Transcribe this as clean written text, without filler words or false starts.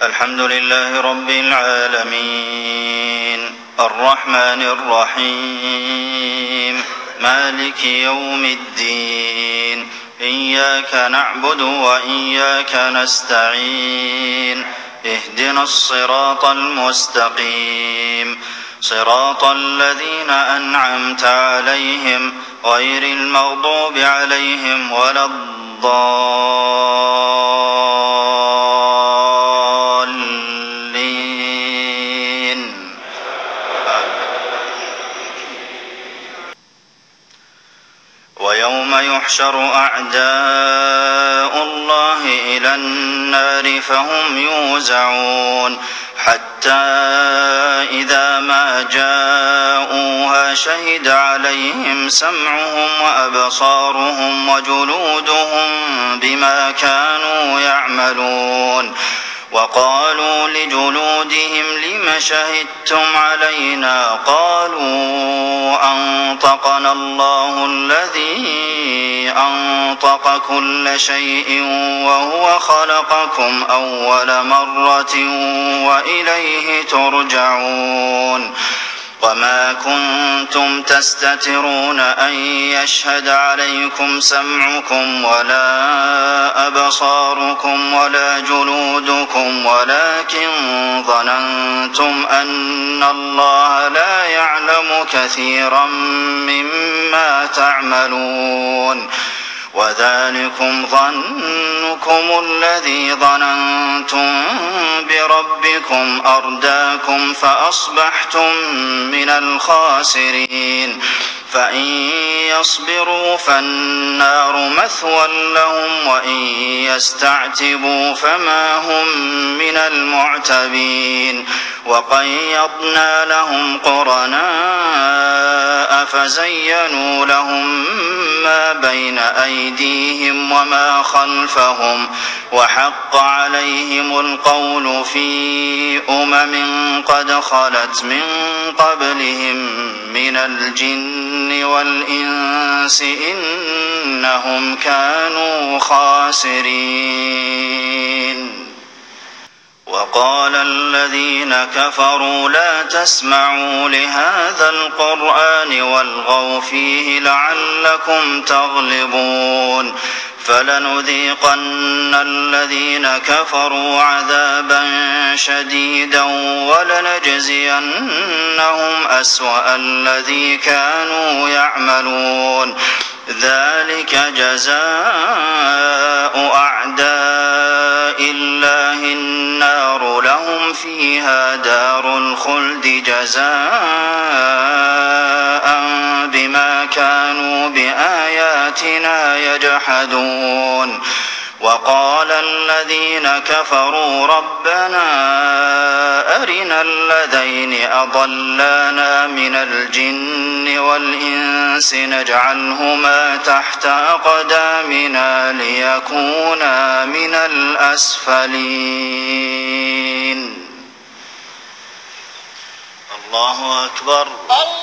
الحمد لله رب العالمين الرحمن الرحيم مالك يوم الدين إياك نعبد وإياك نستعين اهدنا الصراط المستقيم صراط الذين أنعمت عليهم غير المغضوب عليهم ولا الضالين. ويوم يحشر أعداء الله إلى النار فهم يوزعون حتى إذا ما جاءوها شهد عليهم سمعهم وأبصارهم وجلودهم بما كانوا يعملون وقالوا لجلودهم لم شهدتم علينا قالوا أنطقنا الله الذي أنطق كل شيء وهو خلقكم أول مرة وإليه ترجعون وما كنتم تستترون أن يشهد عليكم سمعكم ولا أبصاركم ولا جلودكم ولكن ظننتم أن الله لا يعلم كثيرا مما تعملون وذلكم ظنكم الذي ظننتم بربكم أرداكم فأصبحتم من الخاسرين فإن يصبروا فالنار مثوى لهم وإن يستعتبوا فما هم من المعتبين وقيضنا لهم قرناء فزينوا لهم ما بين أيديهم وما خلفهم وحق عليهم القول في قد خلت من قبلهم من الجن والإنس إنهم كانوا خاسرين. وقال الذين كفروا لا تسمعوا لهذا القرآن والغوا فيه لعلكم تغلبون فلنذيقن الذين كفروا عذابا شديدا ولنجزينهم أسوأ الذي كانوا يعملون ذلك جزاء أعداء الله النار لهم فيها دار الخلد جزاء بما كانوا بآياتنا يجحدون وقال الذين كفروا ربنا أرنا الذين أضلانا من الجن والإنس نجعلهما تحت أقدامنا ليكونا من الأسفلين. الله أكبر.